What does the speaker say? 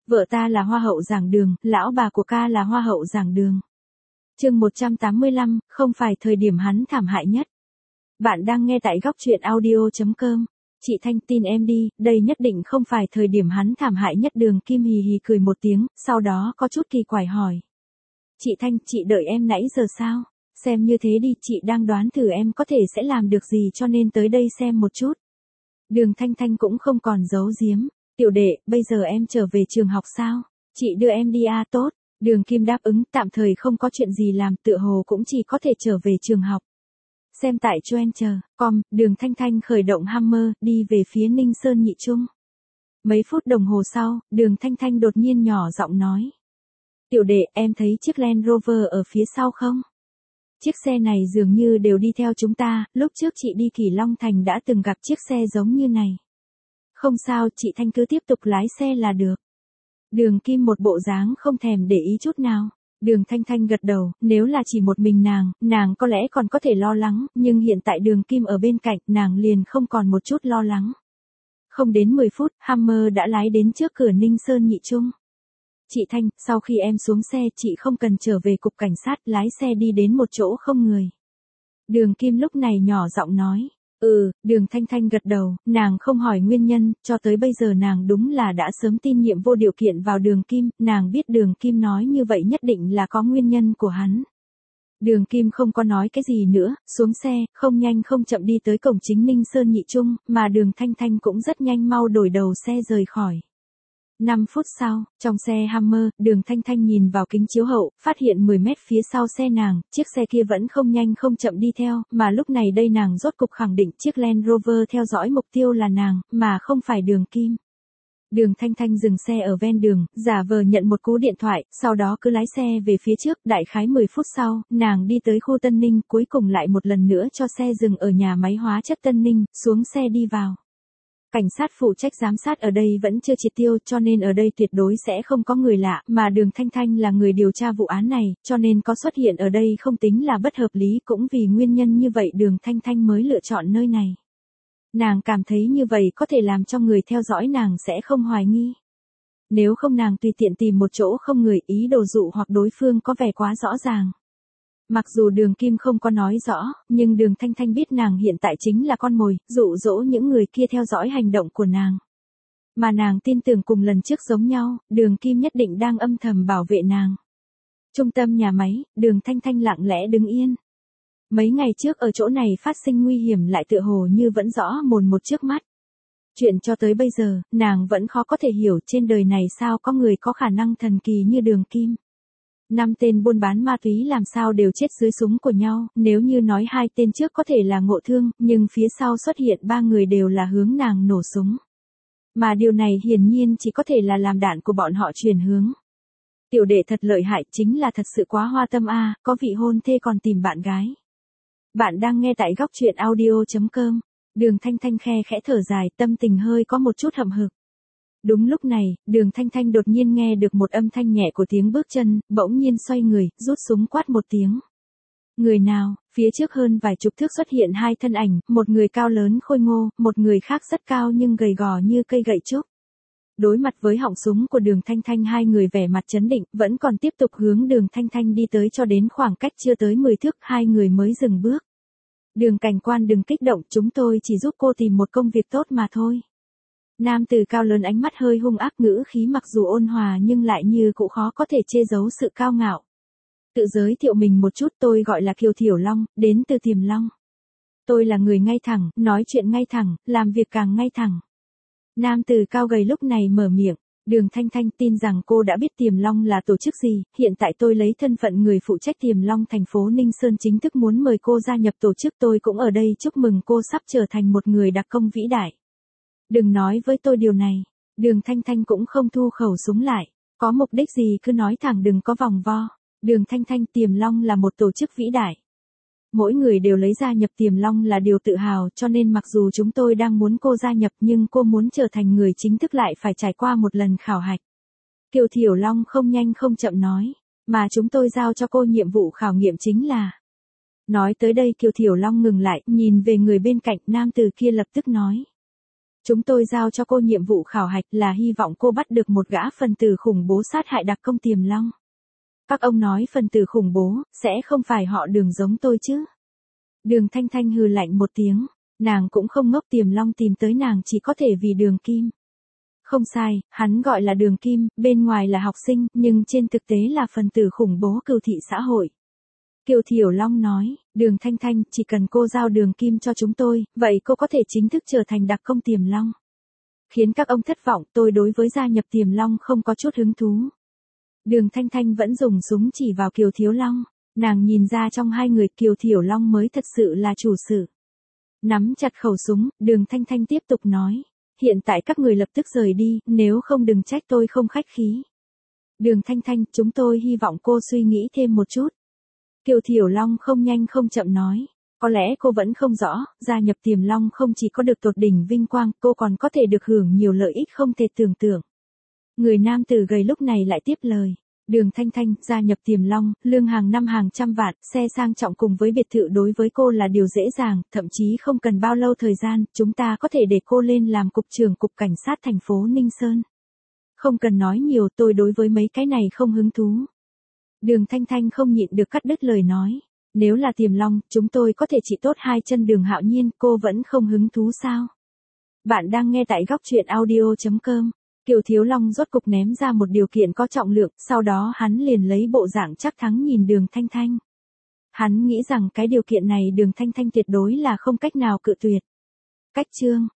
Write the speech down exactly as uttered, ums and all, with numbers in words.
Vợ ta là hoa hậu giảng đường, lão bà của ca là hoa hậu giảng đường. Chương một trăm tám mươi lăm, không phải thời điểm hắn thảm hại nhất. Bạn đang nghe tại góc truyện audio chấm com. Chị Thanh, tin em đi, đây nhất định không phải thời điểm hắn thảm hại nhất. Đường Kim hì hì cười một tiếng, sau đó có chút kỳ quái hỏi. Chị Thanh, chị đợi em nãy giờ sao? Xem như thế đi, chị đang đoán thử em có thể sẽ làm được gì cho nên tới đây xem một chút. Đường Thanh Thanh cũng không còn giấu giếm. Tiểu đệ, bây giờ em trở về trường học sao? Chị đưa em đi à, tốt. Đường Kim đáp ứng, tạm thời không có chuyện gì làm, tựa hồ cũng chỉ có thể trở về trường học. Xem tại choen chờ, com, đường Thanh Thanh khởi động Hammer, đi về phía Ninh Sơn Nhị Trung. Mấy phút đồng hồ sau, đường Thanh Thanh đột nhiên nhỏ giọng nói. Tiểu đệ, em thấy chiếc Land Rover ở phía sau không? Chiếc xe này dường như đều đi theo chúng ta, lúc trước chị đi Kỳ Long Thành đã từng gặp chiếc xe giống như này. Không sao, chị Thanh cứ tiếp tục lái xe là được. Đường Kim một bộ dáng không thèm để ý chút nào. Đường Thanh Thanh gật đầu, nếu là chỉ một mình nàng, nàng có lẽ còn có thể lo lắng, nhưng hiện tại Đường Kim ở bên cạnh, nàng liền không còn một chút lo lắng. Không đến mười phút, Hammer đã lái đến trước cửa Ninh Sơn Nhị Trung. Chị Thanh, sau khi em xuống xe, chị không cần trở về cục cảnh sát, lái xe đi đến một chỗ không người. Đường Kim lúc này nhỏ giọng nói. Ừ, đường Thanh Thanh gật đầu, nàng không hỏi nguyên nhân, cho tới bây giờ nàng đúng là đã sớm tin nhiệm vô điều kiện vào Đường Kim, nàng biết Đường Kim nói như vậy nhất định là có nguyên nhân của hắn. Đường Kim không có nói cái gì nữa, xuống xe, không nhanh không chậm đi tới cổng chính Ninh Sơn Nhị Trung, mà đường Thanh Thanh cũng rất nhanh mau đổi đầu xe rời khỏi. năm phút sau, trong xe Hammer, đường Thanh Thanh nhìn vào kính chiếu hậu, phát hiện mười mét phía sau xe nàng, chiếc xe kia vẫn không nhanh không chậm đi theo, mà lúc này đây nàng rốt cục khẳng định chiếc Land Rover theo dõi mục tiêu là nàng, mà không phải Đường Kim. Đường Thanh Thanh dừng xe ở ven đường, giả vờ nhận một cú điện thoại, sau đó cứ lái xe về phía trước, đại khái mười phút sau, nàng đi tới khu Tân Ninh, cuối cùng lại một lần nữa cho xe dừng ở nhà máy hóa chất Tân Ninh, xuống xe đi vào. Cảnh sát phụ trách giám sát ở đây vẫn chưa triệt tiêu cho nên ở đây tuyệt đối sẽ không có người lạ, mà đường Thanh Thanh là người điều tra vụ án này, cho nên có xuất hiện ở đây không tính là bất hợp lý, cũng vì nguyên nhân như vậy đường Thanh Thanh mới lựa chọn nơi này. Nàng cảm thấy như vậy có thể làm cho người theo dõi nàng sẽ không hoài nghi. Nếu không nàng tùy tiện tìm một chỗ không người, ý đồ dụ hoặc đối phương có vẻ quá rõ ràng. Mặc dù Đường Kim không có nói rõ, nhưng đường Thanh Thanh biết nàng hiện tại chính là con mồi, dụ dỗ những người kia theo dõi hành động của nàng. Mà nàng tin tưởng cùng lần trước giống nhau, Đường Kim nhất định đang âm thầm bảo vệ nàng. Trung tâm nhà máy, đường Thanh Thanh lặng lẽ đứng yên. Mấy ngày trước ở chỗ này phát sinh nguy hiểm lại tựa hồ như vẫn rõ mồn một trước mắt. Chuyện cho tới bây giờ, nàng vẫn khó có thể hiểu trên đời này sao có người có khả năng thần kỳ như Đường Kim. Năm tên buôn bán ma túy làm sao đều chết dưới súng của nhau, nếu như nói hai tên trước có thể là ngộ thương, nhưng phía sau xuất hiện ba người đều là hướng nàng nổ súng. Mà điều này hiển nhiên chỉ có thể là làm đạn của bọn họ chuyển hướng. Tiểu đệ thật lợi hại, chính là thật sự quá hoa tâm a, có vị hôn thê còn tìm bạn gái. Bạn đang nghe tại góc truyện audio chấm com. Đường Thanh Thanh khe khẽ thở dài, tâm tình hơi có một chút hậm hực. Đúng lúc này, đường Thanh Thanh đột nhiên nghe được một âm thanh nhẹ của tiếng bước chân, bỗng nhiên xoay người, rút súng quát một tiếng. Người nào? Phía trước hơn vài chục thước xuất hiện hai thân ảnh, một người cao lớn khôi ngô, một người khác rất cao nhưng gầy gò như cây gậy trúc. Đối mặt với họng súng của đường Thanh Thanh, hai người vẻ mặt trấn định, vẫn còn tiếp tục hướng đường Thanh Thanh đi tới cho đến khoảng cách chưa tới mười thước, hai người mới dừng bước. Đường cảnh quan đừng kích động, chúng tôi chỉ giúp cô tìm một công việc tốt mà thôi. Nam tử cao lớn ánh mắt hơi hung ác, ngữ khí mặc dù ôn hòa nhưng lại như cụ khó có thể che giấu sự cao ngạo. Tự giới thiệu mình một chút, tôi gọi là Kiều Thiểu Long, đến từ Tiềm Long. Tôi là người ngay thẳng, nói chuyện ngay thẳng, làm việc càng ngay thẳng. Nam tử cao gầy lúc này mở miệng. Đường Thanh Thanh tin rằng cô đã biết Tiềm Long là tổ chức gì, hiện tại tôi lấy thân phận người phụ trách Tiềm Long thành phố Ninh Sơn chính thức muốn mời cô gia nhập tổ chức, tôi cũng ở đây chúc mừng cô sắp trở thành một người đặc công vĩ đại. Đừng nói với tôi điều này. Đường Thanh Thanh cũng không thu khẩu súng lại. Có mục đích gì cứ nói thẳng, đừng có vòng vo. Đường Thanh Thanh, Tiềm Long là một tổ chức vĩ đại. Mỗi người đều lấy gia nhập Tiềm Long là điều tự hào, cho nên mặc dù chúng tôi đang muốn cô gia nhập nhưng cô muốn trở thành người chính thức lại phải trải qua một lần khảo hạch. Kiều Thiểu Long không nhanh không chậm nói. Mà chúng tôi giao cho cô nhiệm vụ khảo nghiệm chính là. Nói tới đây Kiều Thiểu Long ngừng lại, nhìn về người bên cạnh, nam tử kia lập tức nói. Chúng tôi giao cho cô nhiệm vụ khảo hạch là hy vọng cô bắt được một gã phần tử khủng bố sát hại đặc công Tiềm Long. Các ông nói phần tử khủng bố, sẽ không phải họ Đường giống tôi chứ? Đường Thanh Thanh hừ lạnh một tiếng, nàng cũng không ngốc, Tiềm Long tìm tới nàng chỉ có thể vì Đường Kim. Không sai, hắn gọi là Đường Kim, bên ngoài là học sinh, nhưng trên thực tế là phần tử khủng bố cừu thị xã hội. Kiều Thiểu Long nói, Đường Thanh Thanh, chỉ cần cô giao Đường Kim cho chúng tôi, vậy cô có thể chính thức trở thành đặc công Tiềm Long. Khiến các ông thất vọng, tôi đối với gia nhập Tiềm Long không có chút hứng thú. Đường Thanh Thanh vẫn dùng súng chỉ vào Kiều Thiếu Long, nàng nhìn ra trong hai người Kiều Thiểu Long mới thật sự là chủ sự. Nắm chặt khẩu súng, Đường Thanh Thanh tiếp tục nói, hiện tại các người lập tức rời đi, nếu không đừng trách tôi không khách khí. Đường Thanh Thanh, chúng tôi hy vọng cô suy nghĩ thêm một chút. Kiều Thiểu Long không nhanh không chậm nói, có lẽ cô vẫn không rõ, gia nhập Tiềm Long không chỉ có được tột đỉnh vinh quang, cô còn có thể được hưởng nhiều lợi ích không thể tưởng tượng. Người nam tử gầy lúc này lại tiếp lời, Đường Thanh Thanh, gia nhập Tiềm Long, lương hàng năm hàng trăm vạn, xe sang trọng cùng với biệt thự đối với cô là điều dễ dàng, thậm chí không cần bao lâu thời gian, chúng ta có thể để cô lên làm cục trưởng cục cảnh sát thành phố Ninh Sơn. Không cần nói nhiều, tôi đối với mấy cái này không hứng thú. Đường Thanh Thanh không nhịn được cắt đứt lời nói, nếu là Tiềm Long, chúng tôi có thể chỉ tốt hai chân Đường Hạo Nhiên, cô vẫn không hứng thú sao? Bạn đang nghe tại góc truyện audio chấm com. Kiều Thiếu Long rốt cục ném ra một điều kiện có trọng lượng, sau đó hắn liền lấy bộ dạng chắc thắng nhìn Đường Thanh Thanh. Hắn nghĩ rằng cái điều kiện này Đường Thanh Thanh tuyệt đối là không cách nào cự tuyệt. Cách chương